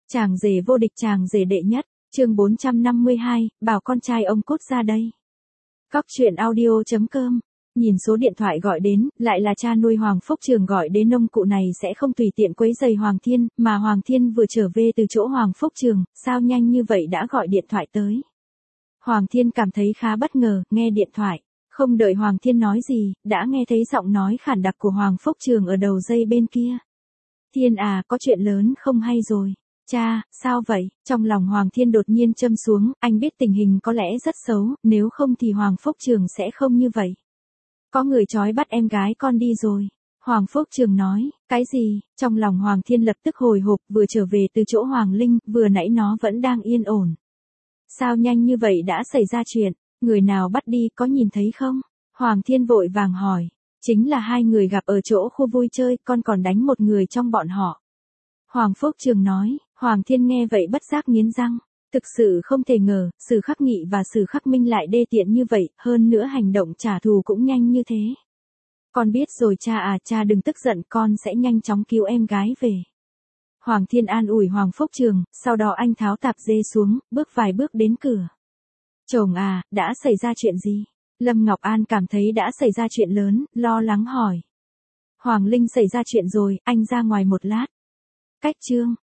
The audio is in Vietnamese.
Chàng rể vô địch, chàng rể đệ nhất, chương 452, bảo con trai ông cút ra đây. Cóc truyện audio.com. Nhìn số điện thoại gọi đến, lại là cha nuôi Hoàng Phúc Trường gọi đến, ông cụ này sẽ không tùy tiện quấy rầy Hoàng Thiên, mà Hoàng Thiên vừa trở về từ chỗ Hoàng Phúc Trường, sao nhanh như vậy đã gọi điện thoại tới. Hoàng Thiên cảm thấy khá bất ngờ, nghe điện thoại, không đợi Hoàng Thiên nói gì, đã nghe thấy giọng nói khản đặc của Hoàng Phúc Trường ở đầu dây bên kia. Thiên à, có chuyện lớn không hay rồi. Cha, sao vậy? Trong lòng Hoàng Thiên đột nhiên châm xuống, anh biết tình hình có lẽ rất xấu, nếu không thì Hoàng Phúc Trường sẽ không như vậy. Có người trói bắt em gái con đi rồi. Hoàng Phúc Trường nói, cái gì? Trong lòng Hoàng Thiên lập tức hồi hộp, vừa trở về từ chỗ Hoàng Linh, vừa nãy nó vẫn đang yên ổn. Sao nhanh như vậy đã xảy ra chuyện? Người nào bắt đi, có nhìn thấy không? Hoàng Thiên vội vàng hỏi. Chính là hai người gặp ở chỗ khu vui chơi, con còn đánh một người trong bọn họ. Hoàng Phúc Trường nói. Hoàng Thiên nghe vậy bất giác nghiến răng. Thực sự không thể ngờ, Sử Khắc Nghị và Sử Khắc Minh lại đê tiện như vậy, hơn nữa hành động trả thù cũng nhanh như thế. Con biết rồi cha à, cha đừng tức giận, con sẽ nhanh chóng cứu em gái về. Hoàng Thiên an ủi Hoàng Phúc Trường, sau đó anh tháo tạp dê xuống, bước vài bước đến cửa. Chồng à, đã xảy ra chuyện gì? Lâm Ngọc An cảm thấy đã xảy ra chuyện lớn, lo lắng hỏi. Hoàng Linh xảy ra chuyện rồi, anh ra ngoài một lát. Cách chương.